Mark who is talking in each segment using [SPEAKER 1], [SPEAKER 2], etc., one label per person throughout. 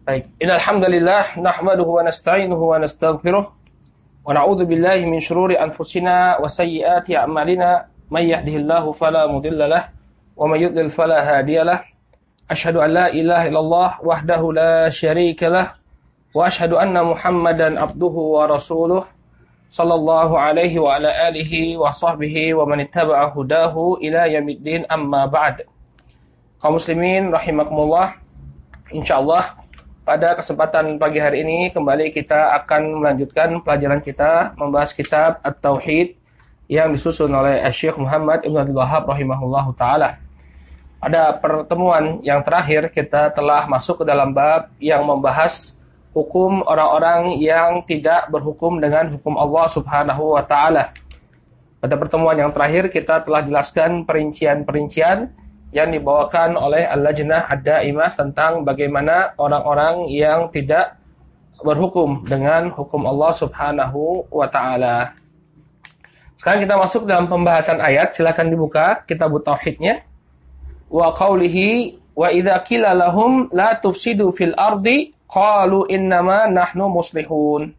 [SPEAKER 1] Baik, innal hamdalillah nahmaduhu wa nasta'inuhu wa nastaghfiruh wa na'udzu billahi min shururi anfusina wa sayyiati a'malina may yahdihillahu fala mudilla lahu wa may yudlil fala hadiyalah. Asyhadu an la ilaha illallah wahdahu la syarika lah wa asyhadu anna Muhammadan abduhu wa rasuluh sallallahu alaihi wa ala alihi wa sahbihi wa man ittaba'a hudahu ila yaumiddin, amma ba'd. Kaum muslimin rahimakumullah, insyaallah pada kesempatan pagi hari ini kembali kita akan melanjutkan pelajaran kita membahas kitab At-Tauhid yang disusun oleh Syekh Muhammad Ibn Abdul Wahhab rahimahullahu taala. Pada pertemuan yang terakhir kita telah masuk ke dalam bab yang membahas hukum orang-orang yang tidak berhukum dengan hukum Allah Subhanahu wa taala. Pada pertemuan yang terakhir kita telah jelaskan perincian-perincian yang dibawakan oleh Al-Lajnah Ad-Daimah tentang bagaimana orang-orang yang tidak berhukum dengan hukum Allah Subhanahu wa taala. Sekarang kita masuk dalam pembahasan ayat. Silakan dibuka kitab tauhidnya. Wa qaulihi wa idza qila lahum la tufsidu fil ardi qalu innama nahnu muslihun.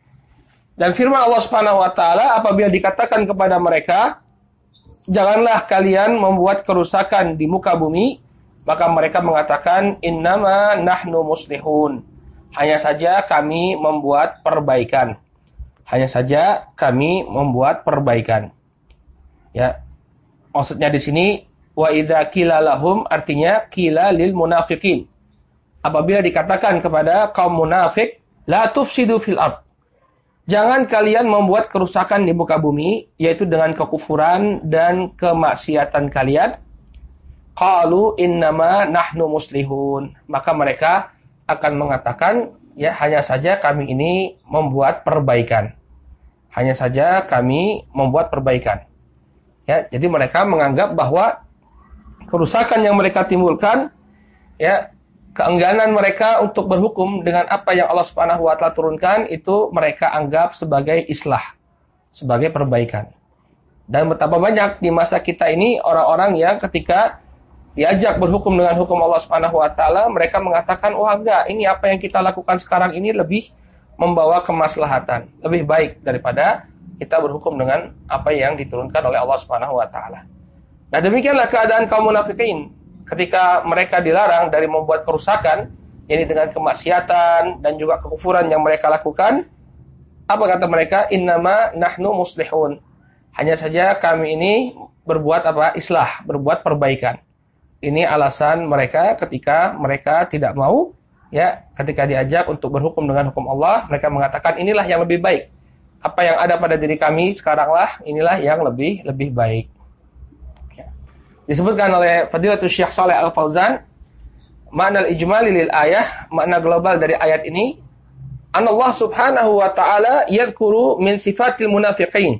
[SPEAKER 1] Dan firman Allah Subhanahu wa taala apabila dikatakan kepada mereka, janganlah kalian membuat kerusakan di muka bumi, maka mereka mengatakan innama nahnu muslihun. Hanya saja kami membuat perbaikan. Hanya saja kami membuat perbaikan. Ya. Maksudnya di sini wa idza qila lahum artinya qila lil munafiqin. Apabila dikatakan kepada kaum munafik, la tufsidu fil ard. Jangan kalian membuat kerusakan di muka bumi, yaitu dengan kekufuran dan kemaksiatan kalian. Qalu innama nahnu muslihun. Maka mereka akan mengatakan, ya hanya saja kami ini membuat perbaikan. Hanya saja kami membuat perbaikan. Ya, jadi mereka menganggap bahwa kerusakan yang mereka timbulkan, ya, keengganan mereka untuk berhukum dengan apa yang Allah Subhanahu wa taala turunkan itu mereka anggap sebagai islah, sebagai perbaikan. Dan betapa banyak di masa kita ini orang-orang yang ketika diajak berhukum dengan hukum Allah Subhanahu wa taala, mereka mengatakan, "Wah, enggak, ini apa yang kita lakukan sekarang ini lebih membawa kemaslahatan, lebih baik daripada kita berhukum dengan apa yang diturunkan oleh Allah Subhanahu wa taala." Nah, demikianlah keadaan kaum munafikin. Ketika mereka dilarang dari membuat kerusakan, ini dengan kemaksiatan dan juga kekufuran yang mereka lakukan, apa kata mereka? Innama nahnu muslihun. Hanya saja kami ini berbuat apa? Islah, berbuat perbaikan. Ini alasan mereka ketika mereka tidak mau, ya, ketika diajak untuk berhukum dengan hukum Allah, mereka mengatakan inilah yang lebih baik. Apa yang ada pada diri kami sekaranglah inilah yang lebih baik. Disebutkan oleh Fadilatul Syekh Shalih Al-Fauzan, makna al-ijmali lil ayah, makna global dari ayat ini, Allah Subhanahu wa taala yadhkuru min sifatil munafiqin.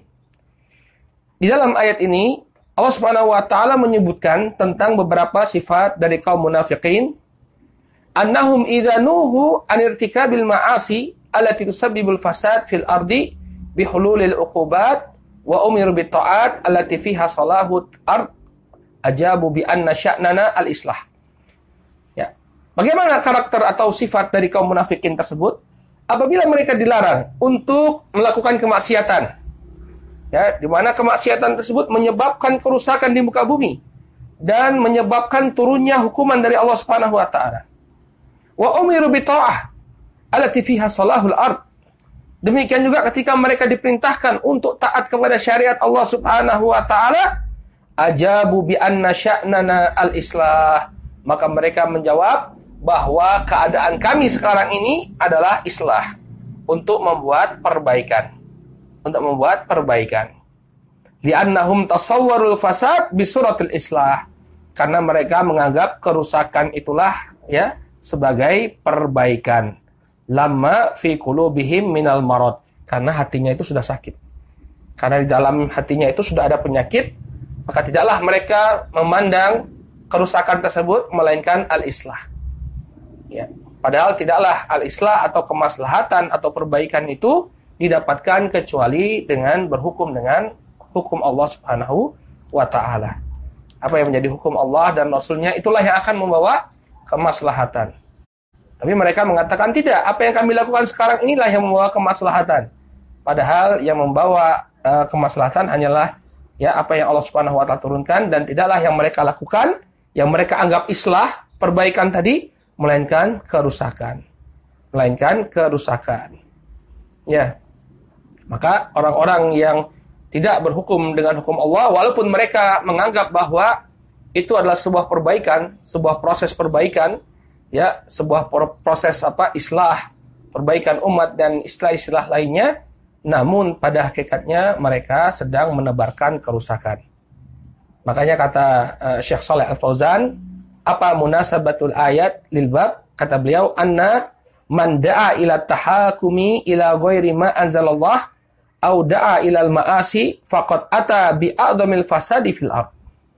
[SPEAKER 1] Di dalam ayat ini Allah Subhanahu wa taala menyebutkan tentang beberapa sifat dari kaum munafiqin, annahum idza nuhu an irtikabil ma'asi allati tusabbibul fasad fil ardi bihululil uqubat wa umiru bit ta'at allati fiha salahut ard ajabu bi anna sya'nana al-islah. Ya. Bagaimana karakter atau sifat dari kaum munafikin tersebut? Apabila mereka dilarang untuk melakukan kemaksiatan, ya, di mana kemaksiatan tersebut menyebabkan kerusakan di muka bumi dan menyebabkan turunnya hukuman dari Allah Subhanahu wa taala. Wa umiru bi ta'ah allati fiha salahul ard. Demikian juga ketika mereka diperintahkan untuk taat kepada syariat Allah Subhanahu wa taala, ajabu bi anna sya'nana al-islah. Maka mereka menjawab bahwa keadaan kami sekarang ini adalah islah, untuk membuat perbaikan. Untuk membuat perbaikan. Li'annahum tasawwarul fasad bi suratil islah. Karena mereka menganggap kerusakan itulah, ya, sebagai perbaikan. Lamma fi qulubihim minal marad. Karena hatinya itu sudah sakit. Karena di dalam hatinya itu sudah ada penyakit, maka tidaklah mereka memandang kerusakan tersebut melainkan al-islah. Ya. Padahal tidaklah al-islah atau kemaslahatan atau perbaikan itu didapatkan kecuali dengan berhukum dengan hukum Allah Subhanahu wa taala. Apa yang menjadi hukum Allah dan Rasul-Nya itulah yang akan membawa kemaslahatan. Tapi mereka mengatakan tidak, apa yang kami lakukan sekarang inilah yang membawa kemaslahatan. Padahal yang membawa kemaslahatan hanyalah ya apa yang Allah Subhanahu wa taala turunkan, dan tidaklah yang mereka lakukan, yang mereka anggap islah, perbaikan tadi, melainkan kerusakan. Melainkan kerusakan. Ya. Maka orang-orang yang tidak berhukum dengan hukum Allah, walaupun mereka menganggap bahwa itu adalah sebuah perbaikan, sebuah proses perbaikan, ya, sebuah proses islah, perbaikan umat dan istilah-istilah lainnya, namun pada hakikatnya mereka sedang menebarkan kerusakan. Makanya kata Syekh Shalih Al-Fauzan, apa munasabatul ayat lil bab? Kata beliau, anna man da'a ila tahakumi ila ghairi ma anzalallah au da'a ilal ma'asi faqad ata bi a'dhamil fasadi fil ard.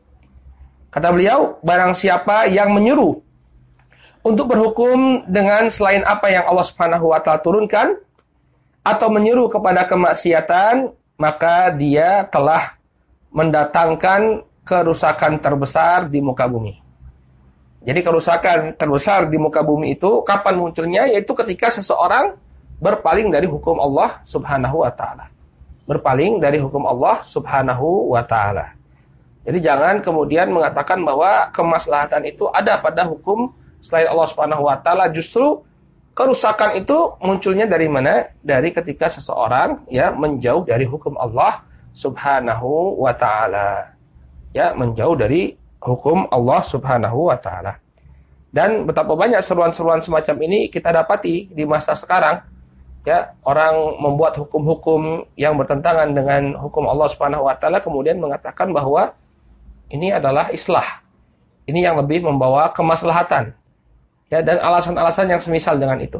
[SPEAKER 1] Kata beliau, barang siapa yang menyuruh untuk berhukum dengan selain apa yang Allah Subhanahu wa taala turunkan, atau menyuruh kepada kemaksiatan, maka dia telah mendatangkan kerusakan terbesar di muka bumi. Jadi kerusakan terbesar di muka bumi itu kapan munculnya? Yaitu ketika seseorang berpaling dari hukum Allah Subhanahu wa taala. Berpaling dari hukum Allah Subhanahu wa taala. Jadi jangan kemudian mengatakan bahwa kemaslahatan itu ada pada hukum selain Allah Subhanahu wa taala. Justru kerusakan itu munculnya dari mana? Dari ketika seseorang ya menjauh dari hukum Allah Subhanahu wa taala. Ya, menjauh dari hukum Allah Subhanahu wa taala. Dan betapa banyak seruan-seruan semacam ini kita dapati di masa sekarang. Ya, orang membuat hukum-hukum yang bertentangan dengan hukum Allah Subhanahu wa taala kemudian mengatakan bahwa ini adalah islah. Ini yang lebih membawa kemaslahatan. Ya, dan alasan-alasan yang semisal dengan itu.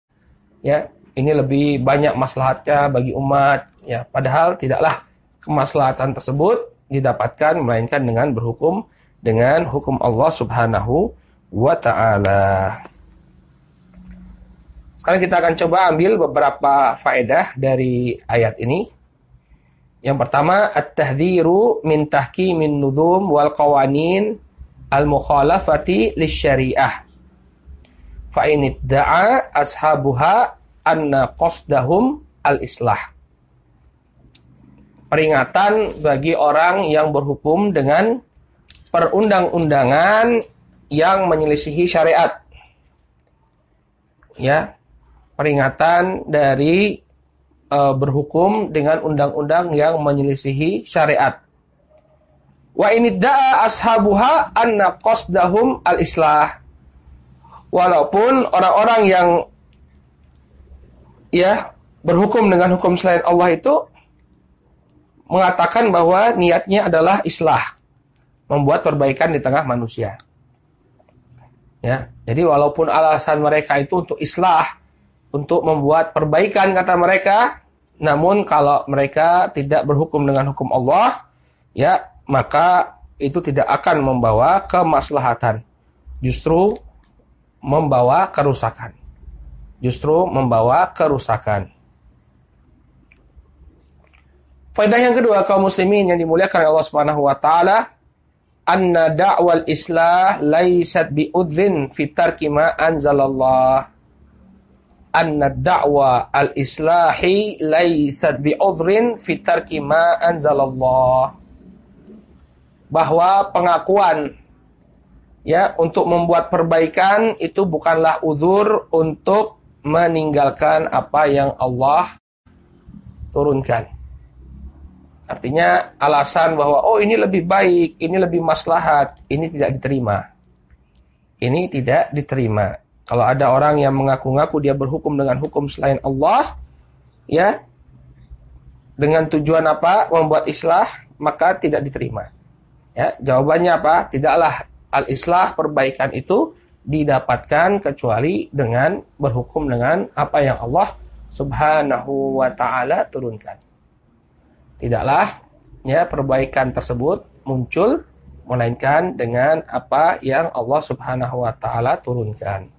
[SPEAKER 1] Ya, ini lebih banyak maslahatnya bagi umat, ya, padahal tidaklah kemaslahatan tersebut didapatkan melainkan dengan berhukum dengan hukum Allah Subhanahu wa taala. Sekarang kita akan coba ambil beberapa faedah dari ayat ini. Yang pertama, at-tahdhiru min tahkimin nuzum wal qawanin al-mukhalafati lisyariah. Fa in idda'a ashabuha anna qasdahum al-islah. Peringatan bagi orang yang berhukum dengan perundang-undangan yang menyelisihi syariat. Ya, peringatan dari berhukum dengan undang-undang yang menyelisihi syariat. Wa in idda'a ashabuha anna qasdahum al-islah. Walaupun orang-orang yang ya berhukum dengan hukum selain Allah itu mengatakan bahwa niatnya adalah islah, membuat perbaikan di tengah manusia. Ya, jadi walaupun alasan mereka itu untuk islah, untuk membuat perbaikan kata mereka, namun kalau mereka tidak berhukum dengan hukum Allah, ya, maka itu tidak akan membawa kemaslahatan. Justru membawa kerusakan. Justru membawa kerusakan. Faedah yang kedua, kaum muslimin yang dimuliakan Allah Subhanahu wa taala, anna da'wal islah laysat bi udhrin fi tarki ma anzalallah. Anna da'wa al-islahi laysat bi udhrin fi tarki ma anzalallah. Bahwa pengakuan ya untuk membuat perbaikan itu bukanlah uzur untuk meninggalkan apa yang Allah turunkan. Artinya alasan bahwa oh ini lebih baik, ini lebih maslahat, ini tidak diterima. Ini tidak diterima. Kalau ada orang yang mengaku-ngaku dia berhukum dengan hukum selain Allah, ya, dengan tujuan apa? Membuat islah, maka tidak diterima. Ya, jawabannya apa? Tidaklah al-islah, perbaikan itu didapatkan kecuali dengan berhukum dengan apa yang Allah Subhanahu wa taala turunkan. Tidaklah ya perbaikan tersebut muncul melainkan dengan apa yang Allah Subhanahu wa taala turunkan.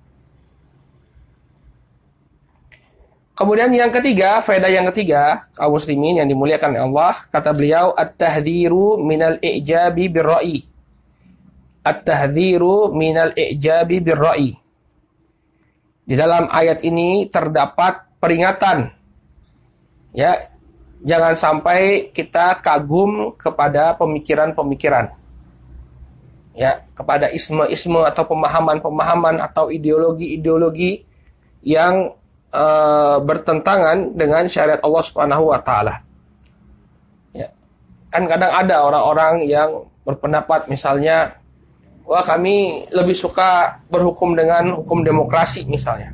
[SPEAKER 1] Kemudian yang ketiga, faedah yang ketiga, kaum muslimin yang dimuliakan oleh Allah, kata beliau at-tahdhiru minal i'jabi birra'i. At-tahdhiru minal i'jabi birra'i. Di dalam ayat ini terdapat peringatan, ya, jangan sampai kita kagum kepada pemikiran-pemikiran, ya, kepada isme-isme atau pemahaman-pemahaman atau ideologi-ideologi yang bertentangan dengan syariat Allah Subhanahu wa taala. Ya. Kan kadang ada orang-orang yang berpendapat misalnya, wah kami lebih suka berhukum dengan hukum demokrasi misalnya,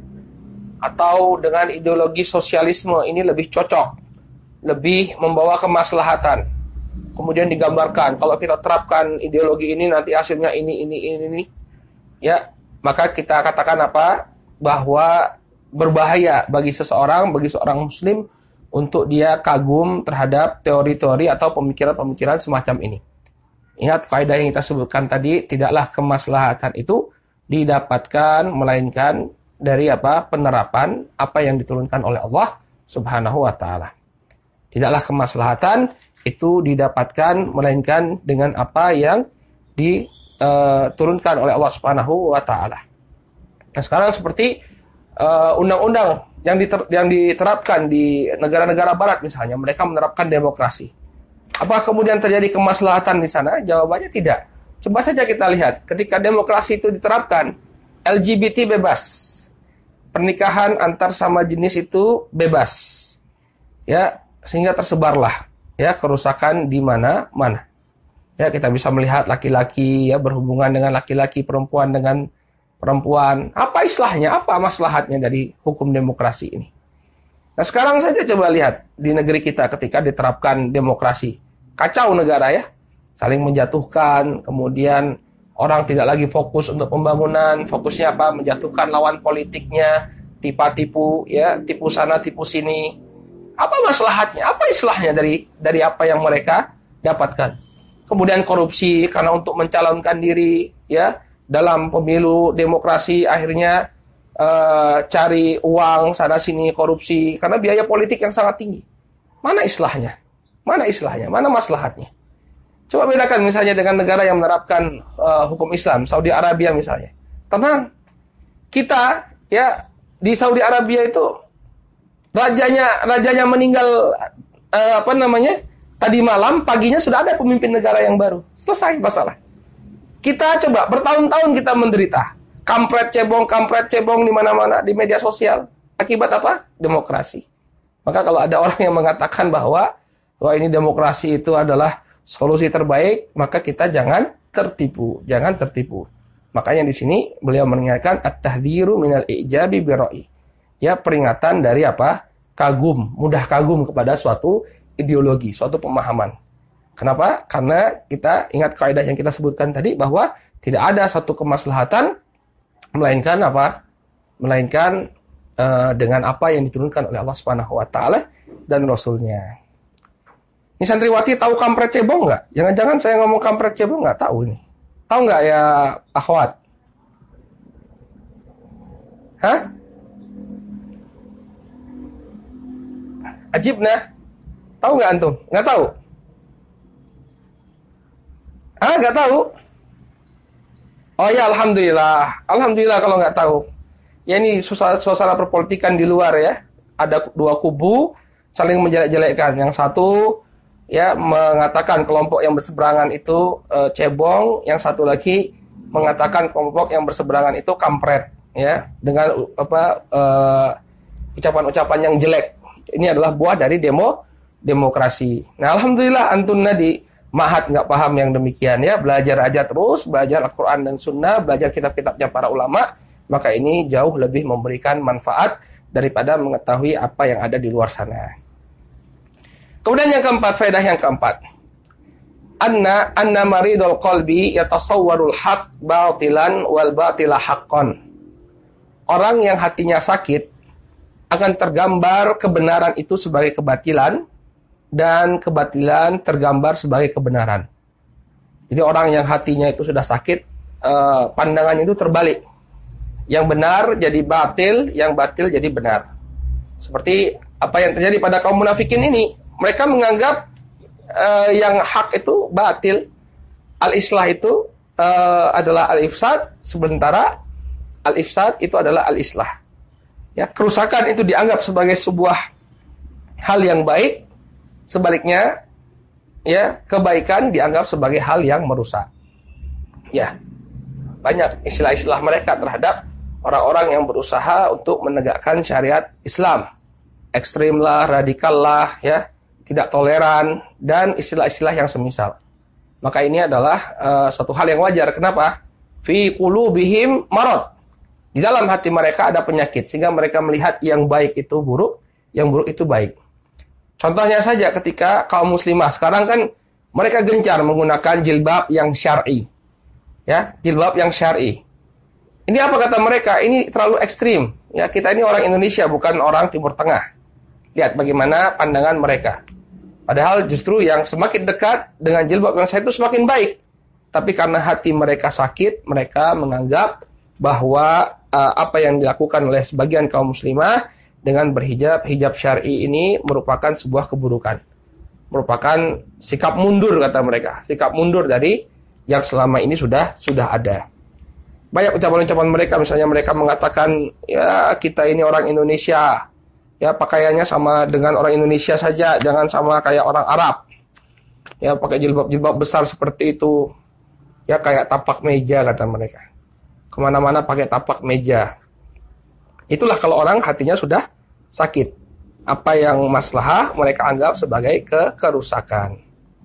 [SPEAKER 1] atau dengan ideologi sosialisme ini lebih cocok, lebih membawa kemaslahatan. Kemudian digambarkan kalau kita terapkan ideologi ini nanti hasilnya ini. Ya, maka kita katakan apa? Bahwa berbahaya bagi seorang muslim untuk dia kagum terhadap teori-teori atau pemikiran-pemikiran semacam ini. Ingat kaidah yang kita sebutkan tadi, tidaklah kemaslahatan itu didapatkan melainkan dari apa? Penerapan apa yang diturunkan oleh Allah Subhanahu wa taala. Tidaklah kemaslahatan itu didapatkan melainkan dengan apa yang diturunkan oleh Allah Subhanahu wa taala. Nah, sekarang seperti undang-undang yang diterapkan di negara-negara barat misalnya, mereka menerapkan demokrasi. Apa kemudian terjadi kemaslahatan di sana? Jawabannya tidak. Coba saja kita lihat, ketika demokrasi itu diterapkan, LGBT bebas. Pernikahan antar sama jenis itu bebas. Ya, sehingga tersebarlah ya kerusakan di mana-mana. Ya, kita bisa melihat laki-laki ya berhubungan dengan laki-laki, perempuan dengan perempuan. Apa islahnya? Apa maslahatnya dari hukum demokrasi ini? Nah, sekarang saja coba lihat di negeri kita ketika diterapkan demokrasi. Kacau negara ya. Saling menjatuhkan, kemudian orang tidak lagi fokus untuk pembangunan, fokusnya apa? Menjatuhkan lawan politiknya, tipu-tipu ya, tipu sana, tipu sini. Apa maslahatnya? Apa islahnya dari apa yang mereka dapatkan? Kemudian korupsi karena untuk mencalonkan diri ya dalam pemilu demokrasi akhirnya cari uang sana sini, korupsi karena biaya politik yang sangat tinggi. Mana islahnya? Mana islahnya? Mana maslahatnya? Coba bedakan misalnya dengan negara yang menerapkan hukum Islam, Saudi Arabia misalnya. Tenang, kita ya di Saudi Arabia itu rajanya meninggal tadi malam, paginya sudah ada pemimpin negara yang baru. Selesai masalah. Kita coba bertahun-tahun kita menderita. Kampret cebong di mana-mana di media sosial. Akibat apa? Demokrasi. Maka kalau ada orang yang mengatakan bahwa ini demokrasi itu adalah solusi terbaik, maka kita jangan tertipu. Makanya di sini beliau mengingatkan at-tahdhiru minal ijabi birra'i. Ya, peringatan dari apa? Kagum, mudah kagum kepada suatu ideologi, suatu pemahaman. Kenapa? Karena kita ingat kaidah yang kita sebutkan tadi bahwa tidak ada satu kemaslahatan melainkan apa? Melainkan dengan apa yang diturunkan oleh Allah Subhanahu wa taala dan Rasulnya. Ini santriwati tahu kampret cebong nggak? Jangan-jangan saya ngomong kampret cebong nggak tahu ini. Tahu nggak ya akhwat? Hah? Ajib nah. Tahu nggak antum? Nggak tahu? Nggak tahu? Oh ya, alhamdulillah. Alhamdulillah kalau nggak tahu. Ya ini suasana perpolitikan di luar ya. Ada dua kubu saling menjelek-jelekkan. Yang satu ya mengatakan kelompok yang berseberangan itu cebong, yang satu lagi mengatakan kelompok yang berseberangan itu kampret ya, dengan ucapan-ucapan yang jelek. Ini adalah buah dari demokrasi. Nah, alhamdulillah antum di Mahat nggak paham yang demikian ya, belajar aja terus, belajar Al-Quran dan Sunnah, belajar kitab-kitabnya para ulama, maka ini jauh lebih memberikan manfaat daripada mengetahui apa yang ada di luar sana. Kemudian yang keempat, faedah yang keempat, anna maridul qalbi yatasawwarul haq batilan wal batila haqqan. Orang yang hatinya sakit akan tergambar kebenaran itu sebagai kebatilan dan kebatilan tergambar sebagai kebenaran. Jadi orang yang hatinya itu sudah sakit, pandangannya itu terbalik. Yang benar jadi batil, yang batil jadi benar. Seperti apa yang terjadi pada kaum munafikin ini. Mereka menganggap yang hak itu batil. Al-islah itu adalah al-ifsad, sementara al-ifsad itu adalah al-islah. Ya, kerusakan itu dianggap sebagai sebuah hal yang baik, sebaliknya ya, kebaikan dianggap sebagai hal yang merusak. Ya, banyak istilah-istilah mereka terhadap orang-orang yang berusaha untuk menegakkan syariat Islam. Ekstrim lah, radikal lah, ya, tidak toleran, dan istilah-istilah yang semisal. Maka ini adalah suatu hal yang wajar. Kenapa? Fi qulubihim marad. Di dalam hati mereka ada penyakit, sehingga mereka melihat yang baik itu buruk, yang buruk itu baik. Contohnya saja ketika kaum muslimah sekarang kan mereka gencar menggunakan jilbab yang syar'i. Ya, jilbab yang syar'i. Ini apa kata mereka? Ini terlalu ekstrim. Ya, kita ini orang Indonesia, bukan orang Timur Tengah. Lihat bagaimana pandangan mereka. Padahal justru yang semakin dekat dengan jilbab yang syar'i itu semakin baik. Tapi karena hati mereka sakit, mereka menganggap bahwa apa yang dilakukan oleh sebagian kaum muslimah dengan berhijab, hijab syar'i ini merupakan sebuah keburukan. Merupakan sikap mundur kata mereka. Sikap mundur dari yang selama ini sudah ada. Banyak ucapan-ucapan mereka, misalnya mereka mengatakan, ya kita ini orang Indonesia. Ya pakaiannya sama dengan orang Indonesia saja, jangan sama kayak orang Arab. Ya pakai jilbab-jilbab besar seperti itu. Ya kayak tapak meja kata mereka. Kemana-mana pakai tapak meja. Itulah kalau orang hatinya sudah sakit. Apa yang maslahah mereka anggap sebagai kerusakan.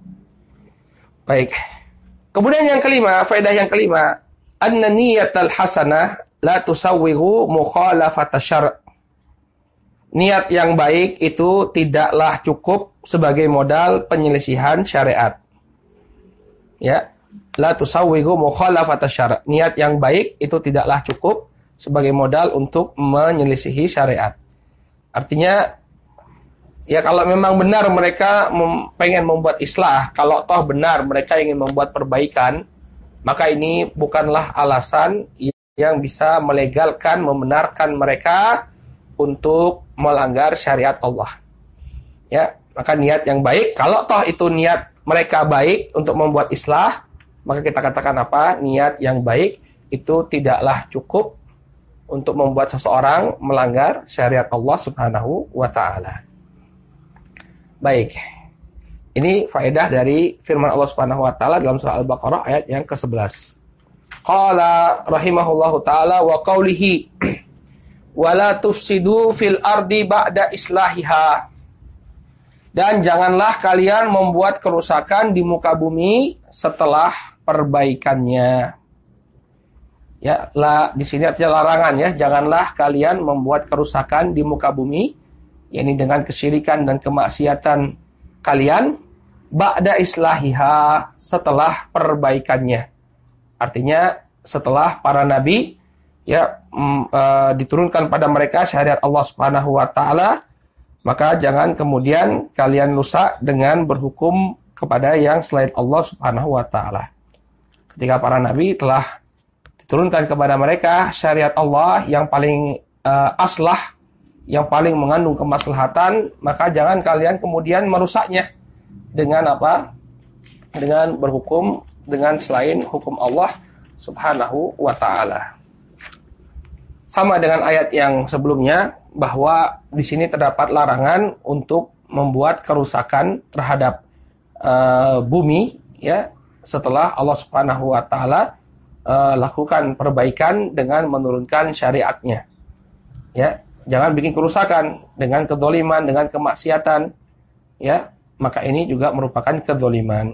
[SPEAKER 1] Baik. Kemudian yang kelima, faedah yang kelima, anna niyatal hasanah la tusawwihu mukhalafata syara'. Niat yang baik itu tidaklah cukup sebagai modal penyelisihan syariat. Ya, la tusawwihu mukhalafata syara'. Niat yang baik itu tidaklah cukup sebagai modal untuk menyelisihi syariat. Artinya, ya kalau memang benar mereka pengen membuat islah, kalau toh benar mereka ingin membuat perbaikan, maka ini bukanlah alasan yang bisa melegalkan, membenarkan mereka untuk melanggar syariat Allah. Ya, maka niat yang baik, kalau toh itu niat mereka baik untuk membuat islah, maka kita katakan apa? Niat yang baik itu tidaklah cukup untuk membuat seseorang melanggar syariat Allah Subhanahu wa taala. Baik. Ini faedah dari firman Allah Subhanahu wa taala dalam surah Al-Baqarah ayat yang ke-11. Qala rahimahullahu taala wa qawlihi wala tufsidu fil ardi ba'da islahiha. Dan janganlah kalian membuat kerusakan di muka bumi setelah perbaikannya. Ya, di sini artinya larangan ya, janganlah kalian membuat kerusakan di muka bumi, yakni dengan kesyirikan dan kemaksiatan kalian ba'da islahiha, setelah perbaikannya. Artinya setelah para nabi ya diturunkan pada mereka syariat Allah Subhanahu wa taala, maka jangan kemudian kalian rusak dengan berhukum kepada yang selain Allah Subhanahu wa taala. Ketika para nabi telah diturunkan kepada mereka syariat Allah yang paling aslah, yang paling mengandung kemaslahatan, maka jangan kalian kemudian merusaknya dengan apa? Dengan berhukum dengan selain hukum Allah Subhanahu wa taala. Sama dengan ayat yang sebelumnya, bahwa di sini terdapat larangan untuk membuat kerusakan terhadap bumi ya, setelah Allah Subhanahu wa taala lakukan perbaikan dengan menurunkan syariatnya. Ya, jangan bikin kerusakan dengan kedzaliman, dengan kemaksiatan. Ya, maka ini juga merupakan kedzaliman.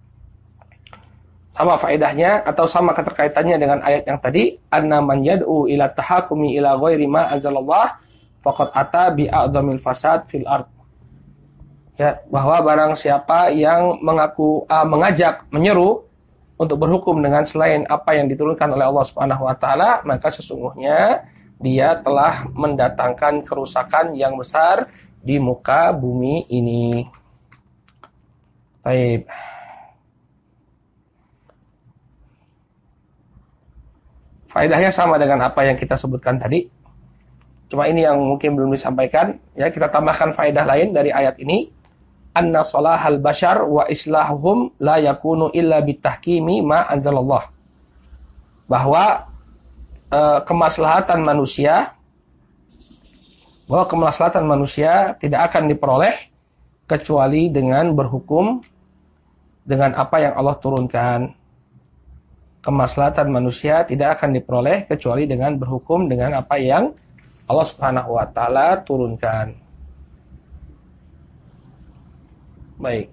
[SPEAKER 1] Sama faedahnya atau sama keterkaitannya dengan ayat yang tadi, anna man yad'u ila tahakumi ila ghairi ma anzalallah faqad ata bi a'dzamil fasad fil ard. Ya, bahwa barang siapa yang mengajak, menyeru untuk berhukum dengan selain apa yang diturunkan oleh Allah Subhanahu wa taala, maka sesungguhnya dia telah mendatangkan kerusakan yang besar di muka bumi ini. Baik. Faedahnya sama dengan apa yang kita sebutkan tadi. Cuma ini yang mungkin belum disampaikan. Ya, kita tambahkan faedah lain dari ayat ini. Anna salahal bashar wa islahuhum la yakunu illa bitahkimi ma anzalallah. Bahwa kemaslahatan manusia bahwa kemaslahatan manusia tidak akan diperoleh kecuali dengan berhukum dengan apa yang Allah turunkan. Kemaslahatan manusia tidak akan diperoleh kecuali dengan berhukum dengan apa yang Allah Subhanahu wa taala turunkan. Baik.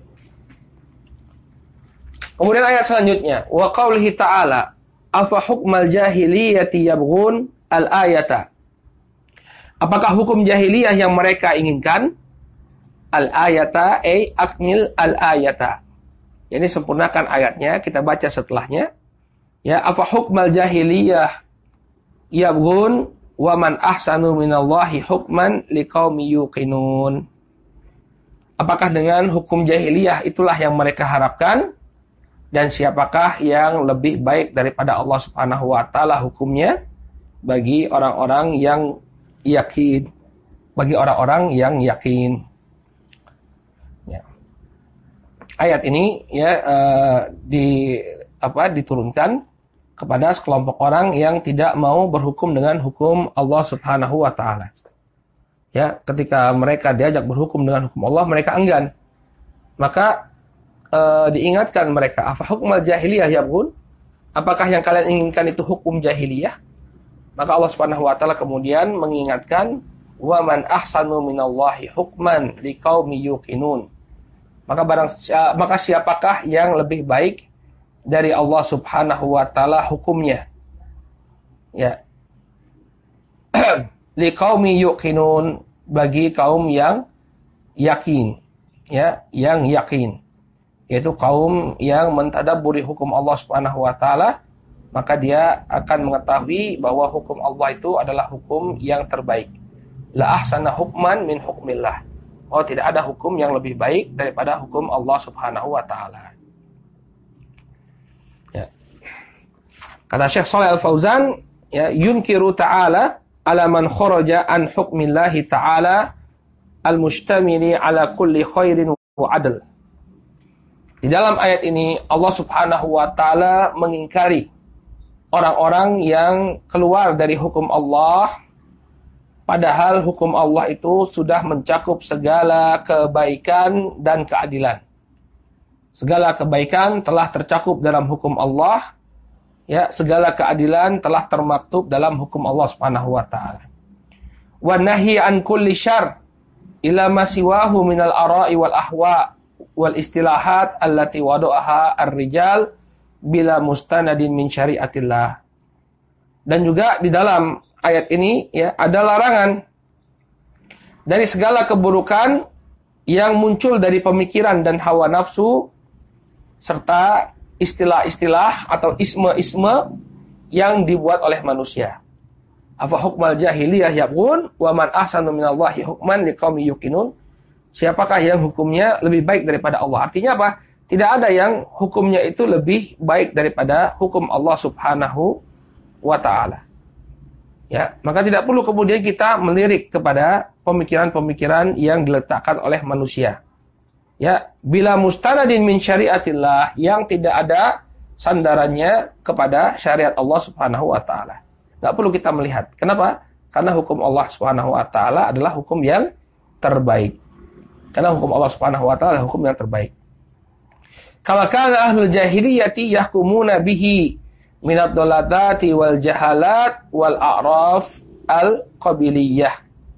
[SPEAKER 1] Kemudian ayat selanjutnya, wa qaulihi ta'ala, afa hukmal jahiliyati yabghun al-ayata. Apakah hukum jahiliyah yang mereka inginkan? Al-ayata ay akmil al-ayata. Jadi sempurnakan ayatnya, kita baca setelahnya. Ya, afa hukmal jahiliyah yabghun wa man ahsanu minallahi hukman liqaumi yuqinun. Apakah dengan hukum jahiliyah itulah yang mereka harapkan? Dan siapakah yang lebih baik daripada Allah Subhanahu wa taala hukumnya bagi orang-orang yang yakin, bagi orang-orang yang yakin. Ya. Ayat ini ya diturunkan kepada sekelompok orang yang tidak mau berhukum dengan hukum Allah Subhanahu wa taala. Ya, ketika mereka diajak berhukum dengan hukum Allah, mereka enggan. Maka diingatkan mereka, apa hukmal jahiliyah yabghun? Apakah yang kalian inginkan itu hukum jahiliyah? Maka Allah Subhanahu wa taala kemudian mengingatkan, wa man ahsanu minallahi hukman liqaumi yuqinun. Maka siapakah yang lebih baik dari Allah Subhanahu wa taala hukumnya? Ya. Liqaumi yuqinun, bagi kaum yang yakin, ya, yang yakin. Yaitu kaum yang mentadabburi hukum Allah Subhanahu wa taala, maka dia akan mengetahui bahwa hukum Allah itu adalah hukum yang terbaik. La ahsana hukman min hukmillah. Oh, tidak ada hukum yang lebih baik daripada hukum Allah Subhanahu wa taala. Ya. Kata Syekh Shalih Al-Fauzan, ya, yunkiru ta'ala ala man kharaja an hukmillahi ta'ala al-mustamili ala kulli khairin wa adl. Di dalam ayat ini Allah Subhanahu wa taala mengingkari orang-orang yang keluar dari hukum Allah, padahal hukum Allah itu sudah mencakup segala kebaikan dan keadilan. Segala kebaikan telah tercakup dalam hukum Allah, ya, segala keadilan telah termaktub dalam hukum Allah Subhanahu wa taala. Wa nahi an kulli syarr ila ma siwahu minal ara'i wal ahwa' wal istilahat allati wada'aha ar-rijal bila mustanadin min syariatillah. Dan juga di dalam ayat ini, ya, ada larangan dari segala keburukan yang muncul dari pemikiran dan hawa nafsu serta istilah-istilah atau isme-isme yang dibuat oleh manusia. Afa hukmal jahiliyah yabghun wa man ahsanu minallahi hukman liqaumi yuqinun. Siapakah yang hukumnya lebih baik daripada Allah? Artinya apa? Tidak ada yang hukumnya itu lebih baik daripada hukum Allah Subhanahu wa taala. Ya, maka tidak perlu kemudian kita melirik kepada pemikiran-pemikiran yang diletakkan oleh manusia. Ya, bila mustanadin min syariatillah, yang tidak ada sandarannya kepada syariat Allah Subhanahu wa taala. Enggak perlu kita melihat. Kenapa? Karena hukum Allah Subhanahu wa taala adalah hukum yang terbaik. Karena hukum Allah Subhanahu wa taala adalah hukum yang terbaik. Kama kana ahlul jahiliyati yahkumuna bihi minad dalatati wal jahalat wal a'raf al qabiliyah.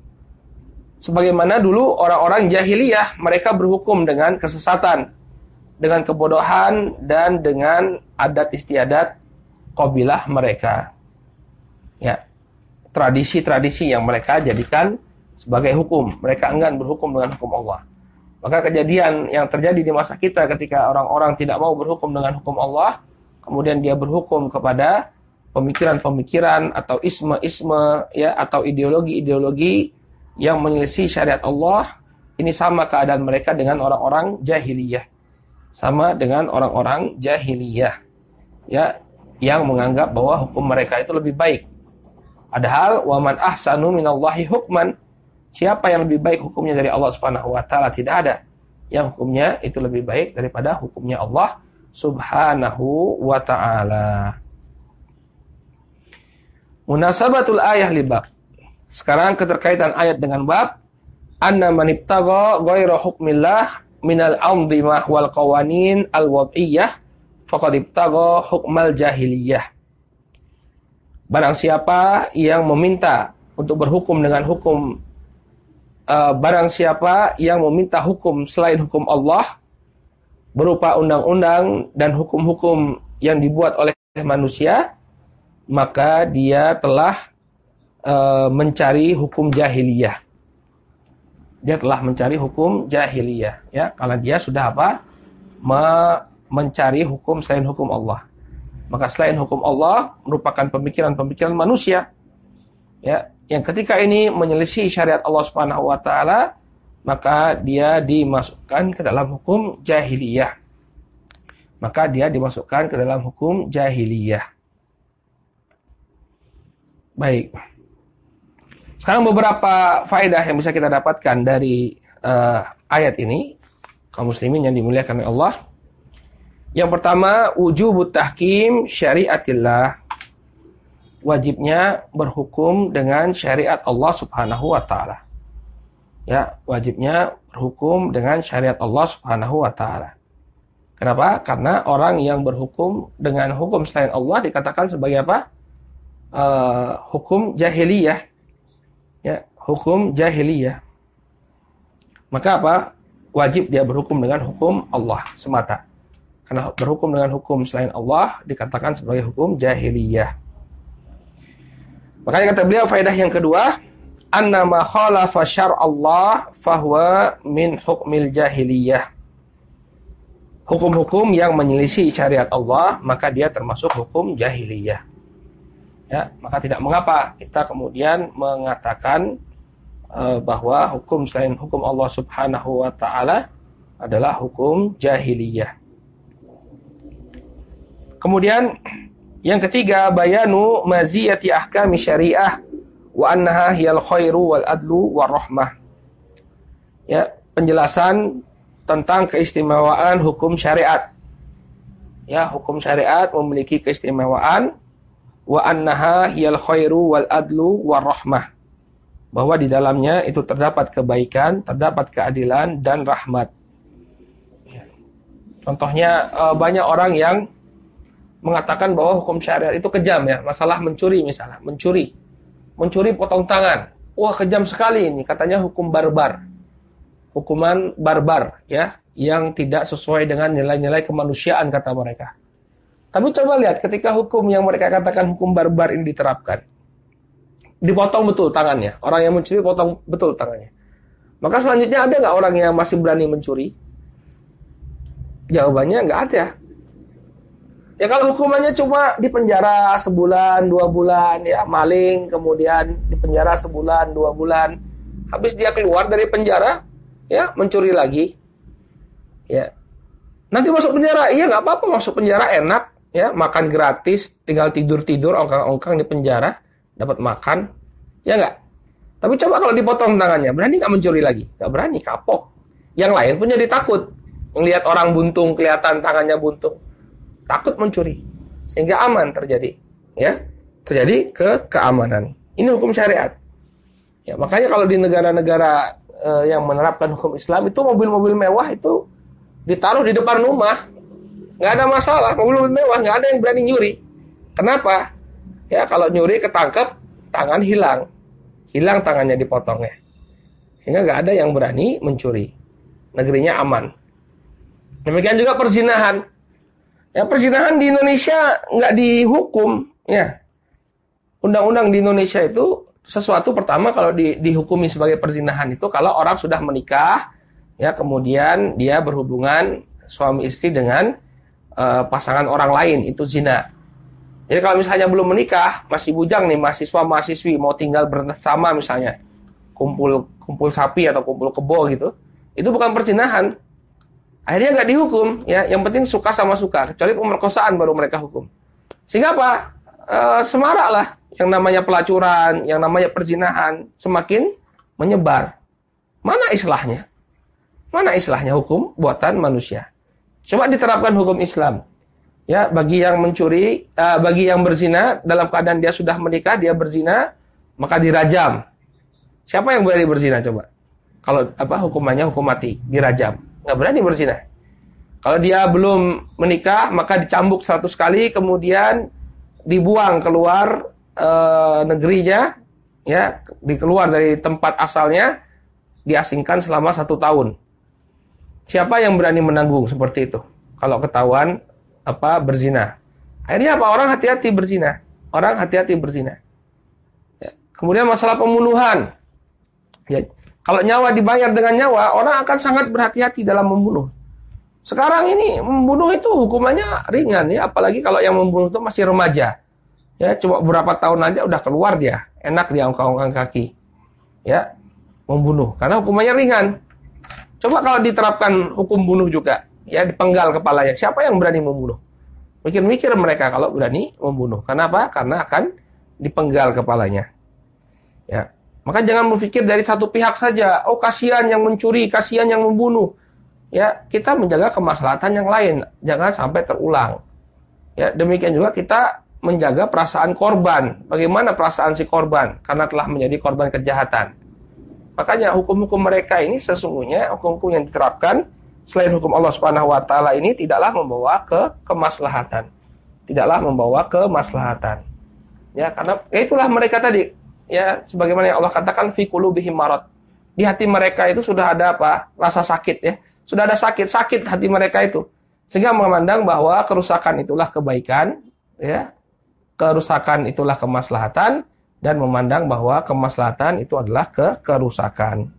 [SPEAKER 1] Sebagaimana dulu orang-orang jahiliyah, mereka berhukum dengan kesesatan, dengan kebodohan, dan dengan adat istiadat qabilah mereka. Ya, tradisi-tradisi yang mereka jadikan sebagai hukum. Mereka enggan berhukum dengan hukum Allah. Maka kejadian yang terjadi di masa kita ketika orang-orang tidak mau berhukum dengan hukum Allah, kemudian dia berhukum kepada pemikiran-pemikiran atau isme-isme, ya, atau ideologi-ideologi yang menyelisih syariat Allah. Ini sama keadaan mereka dengan orang-orang jahiliyah. Sama dengan orang-orang jahiliyah, ya, yang menganggap bahwa hukum mereka itu lebih baik. Padahal wa man ahsanu minallahi hukman. Siapa yang lebih baik hukumnya dari Allah Subhanahu wa taala? Tidak ada yang hukumnya itu lebih baik daripada hukumnya Allah Subhanahu wa taala. Munasabatul ayah libab. Sekarang keterkaitan ayat dengan bab anna man ibtagha ghaira hukmillah minal anzimah wal qawanin al wad'iyyah faqad ibtagha hukmal jahiliyah. Barang siapa yang meminta untuk berhukum dengan hukum barang siapa yang meminta hukum selain hukum Allah berupa undang-undang dan hukum-hukum yang dibuat oleh manusia, maka dia telah mencari hukum jahiliyah. Dia telah mencari hukum jahiliyah, ya, karena dia sudah apa? Mencari hukum selain hukum Allah. Maka selain hukum Allah merupakan pemikiran-pemikiran manusia, ya, yang ketika ini menyelisih syariat Allah Subhanahu wa taala, maka dia dimasukkan ke dalam hukum jahiliyah. Maka dia dimasukkan ke dalam hukum jahiliyah. Baik. Sekarang beberapa faedah yang bisa kita dapatkan dari ayat ini, kaum muslimin yang dimuliakan oleh Allah. Yang pertama, wujubut tahkim syariatillah. Wajibnya berhukum dengan syariat Allah Subhanahu wa taala. Ya, wajibnya berhukum dengan syariat Allah Subhanahu wa taala. Kenapa? Karena orang yang berhukum dengan hukum selain Allah dikatakan sebagai apa? Hukum jahiliyah. Ya, hukum jahiliyah. Maka apa? Wajib dia berhukum dengan hukum Allah semata. Karena berhukum dengan hukum selain Allah dikatakan sebagai hukum jahiliyah. Makanya kata beliau faedah yang kedua, anna ma khalafa syar'allah fahuwa min hukmil jahiliyah. Hukum-hukum yang menyelisih syariat Allah, maka dia termasuk hukum jahiliyah. Ya, maka tidak mengapa kita kemudian mengatakan bahwa hukum selain hukum Allah Subhanahu wa taala adalah hukum jahiliyah. Kemudian yang ketiga, bayanu maziyati ahkami syariah wa annaha hiyal khairu wal adlu war rahmah. Ya, penjelasan tentang keistimewaan hukum syariat. Ya, hukum syariat memiliki keistimewaan wa annaha hiyal khairu wal adlu war rahmah. Bahwa di dalamnya itu terdapat kebaikan, terdapat keadilan dan rahmat. Contohnya banyak orang yang mengatakan bahwa hukum syariat itu kejam, ya. Masalah mencuri misalnya, mencuri potong tangan. Wah, kejam sekali ini, katanya hukum barbar. Hukuman barbar, ya, yang tidak sesuai dengan nilai-nilai kemanusiaan kata mereka. Tapi coba lihat ketika hukum yang mereka katakan hukum barbar ini diterapkan. Dipotong betul tangannya. Orang yang mencuri potong betul tangannya. Maka selanjutnya ada nggak orang yang masih berani mencuri? Jawabannya nggak ada. Ya kalau hukumannya cuma dipenjara sebulan, 2 bulan, ya maling, kemudian dipenjara sebulan, 2 bulan, habis dia keluar dari penjara, ya mencuri lagi, ya nanti masuk penjara, iya nggak apa-apa masuk penjara enak, ya makan gratis, tinggal tidur ongkang-ongkang di penjara, dapat makan, ya nggak? Tapi coba kalau dipotong tangannya, berani nggak mencuri lagi? Nggak berani, kapok. Yang lain pun jadi takut, melihat orang buntung, kelihatan tangannya buntung. Takut mencuri, sehingga aman terjadi, ya terjadi keamanan. Ini hukum syariat. Ya makanya kalau di negara-negara yang menerapkan hukum Islam itu mobil-mobil mewah itu ditaruh di depan rumah, nggak ada masalah. Mobil-mobil mewah nggak ada yang berani nyuri. Kenapa? Ya kalau nyuri ketangkep, tangan hilang tangannya dipotongnya, sehingga nggak ada yang berani mencuri. Negerinya aman. Demikian juga perzinahan. Ya, perzinahan di Indonesia nggak dihukum, ya. Undang-undang di Indonesia itu sesuatu pertama kalau dihukumi sebagai perzinahan itu kalau orang sudah menikah, ya kemudian dia berhubungan suami istri dengan pasangan orang lain, itu zina. Jadi kalau misalnya belum menikah, masih bujang nih mahasiswa-mahasiswi mau tinggal bersama misalnya, kumpul sapi atau kumpul kebo gitu, itu bukan perzinahan. Akhirnya nggak dihukum, ya. Yang penting suka sama suka. Kecuali pemerkosaan baru mereka hukum. Sehingga apa? Semaraklah yang namanya pelacuran, yang namanya perzinahan semakin menyebar. Mana islahnya? Mana islahnya hukum buatan manusia? Coba diterapkan hukum Islam. Ya, bagi yang mencuri, bagi yang berzina dalam keadaan dia sudah menikah, dia berzina, maka dirajam. Siapa yang berani berzina coba? Kalau hukumannya hukum mati, dirajam. Nggak berani berzina. Kalau dia belum menikah, maka dicambuk 100 kali, kemudian dibuang keluar negerinya, ya, dikeluar dari tempat asalnya, diasingkan selama 1 tahun. Siapa yang berani menanggung seperti itu? Kalau ketahuan berzina. Akhirnya orang hati-hati berzina. Orang hati-hati berzina. Ya. Kemudian masalah pembunuhan. Ya. Kalau nyawa dibayar dengan nyawa, orang akan sangat berhati-hati dalam membunuh. Sekarang ini membunuh itu hukumannya ringan ya, apalagi kalau yang membunuh itu masih remaja. Ya, cuma beberapa tahun aja udah keluar dia, enak dia ongkang-ongkang kaki. Ya, membunuh karena hukumannya ringan. Coba kalau diterapkan hukum bunuh juga, ya dipenggal kepalanya. Siapa yang berani membunuh? Mikir-mikir mereka kalau berani membunuh. Kenapa? Karena akan dipenggal kepalanya. Ya. Maka jangan berpikir dari satu pihak saja. Oh, kasihan yang mencuri, kasihan yang membunuh. Ya, kita menjaga kemaslahatan yang lain, jangan sampai terulang. Ya, demikian juga kita menjaga perasaan korban. Bagaimana perasaan si korban karena telah menjadi korban kejahatan. Makanya hukum-hukum mereka ini sesungguhnya hukum-hukum yang diterapkan selain hukum Allah Subhanahu wa taala ini tidaklah membawa ke kemaslahatan. Tidaklah membawa ke kemaslahatan. Ya, karena itulah mereka tadi. Ya, sebagaimana yang Allah katakan fi qulubihim marad. Di hati mereka itu sudah ada rasa sakit ya. Sudah ada sakit hati mereka itu. Sehingga memandang bahwa kerusakan itulah kebaikan, ya. Kerusakan itulah kemaslahatan dan memandang bahwa kemaslahatan itu adalah kerusakan.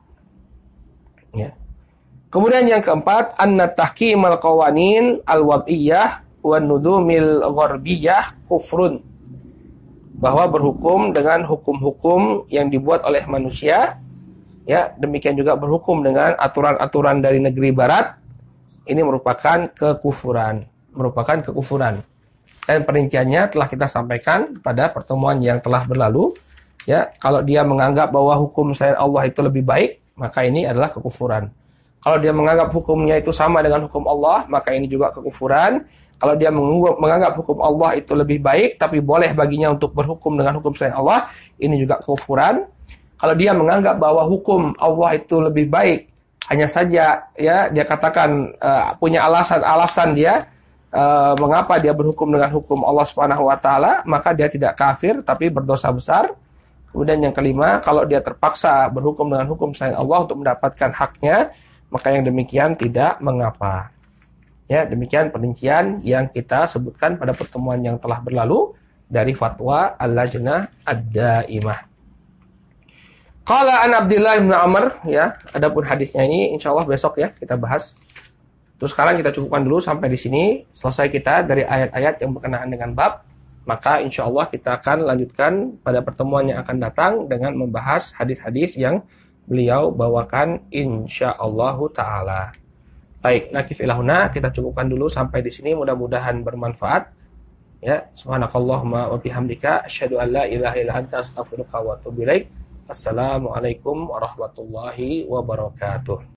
[SPEAKER 1] Ya. Kemudian yang keempat, an-tahkimal qawanin al-wad'iyyah wan nudumil gharbiyah kufrun. Bahwa berhukum dengan hukum-hukum yang dibuat oleh manusia. Ya, demikian juga berhukum dengan aturan-aturan dari negeri barat. Ini merupakan kekufuran, Dan perinciannya telah kita sampaikan pada pertemuan yang telah berlalu. Ya, kalau dia menganggap bahwa hukum selain Allah itu lebih baik, maka ini adalah kekufuran. Kalau dia menganggap hukumnya itu sama dengan hukum Allah, maka ini juga kekufuran. Kalau dia menganggap hukum Allah itu lebih baik, tapi boleh baginya untuk berhukum dengan hukum selain Allah, ini juga kekufuran. Kalau dia menganggap bahwa hukum Allah itu lebih baik, hanya saja ya dia katakan punya alasan dia mengapa dia berhukum dengan hukum Allah Subhanahu wa taala, maka dia tidak kafir tapi berdosa besar. Kemudian yang kelima, kalau dia terpaksa berhukum dengan hukum selain Allah untuk mendapatkan haknya, maka yang demikian tidak mengapa. Ya, demikian perincian yang kita sebutkan pada pertemuan yang telah berlalu dari fatwa Al-Lajnah Ad-Daimah. Qala an Abdullah bin Amr, ya, adapun hadisnya ini insyaallah besok ya kita bahas. Terus sekarang kita cukupkan dulu sampai di sini, selesai kita dari ayat-ayat yang berkenaan dengan bab, maka insyaallah kita akan lanjutkan pada pertemuan yang akan datang dengan membahas hadis-hadis yang beliau bawakan insyaallah taala. Baik, nakif ilahuna, kita cukupkan dulu sampai di sini, mudah-mudahan bermanfaat. Ya, subhanakallahumma wa bihamdika asyhadu an la ilaha illa anta astaghfiruka wa atubu ilaik. Assalamualaikum warahmatullahi wabarakatuh.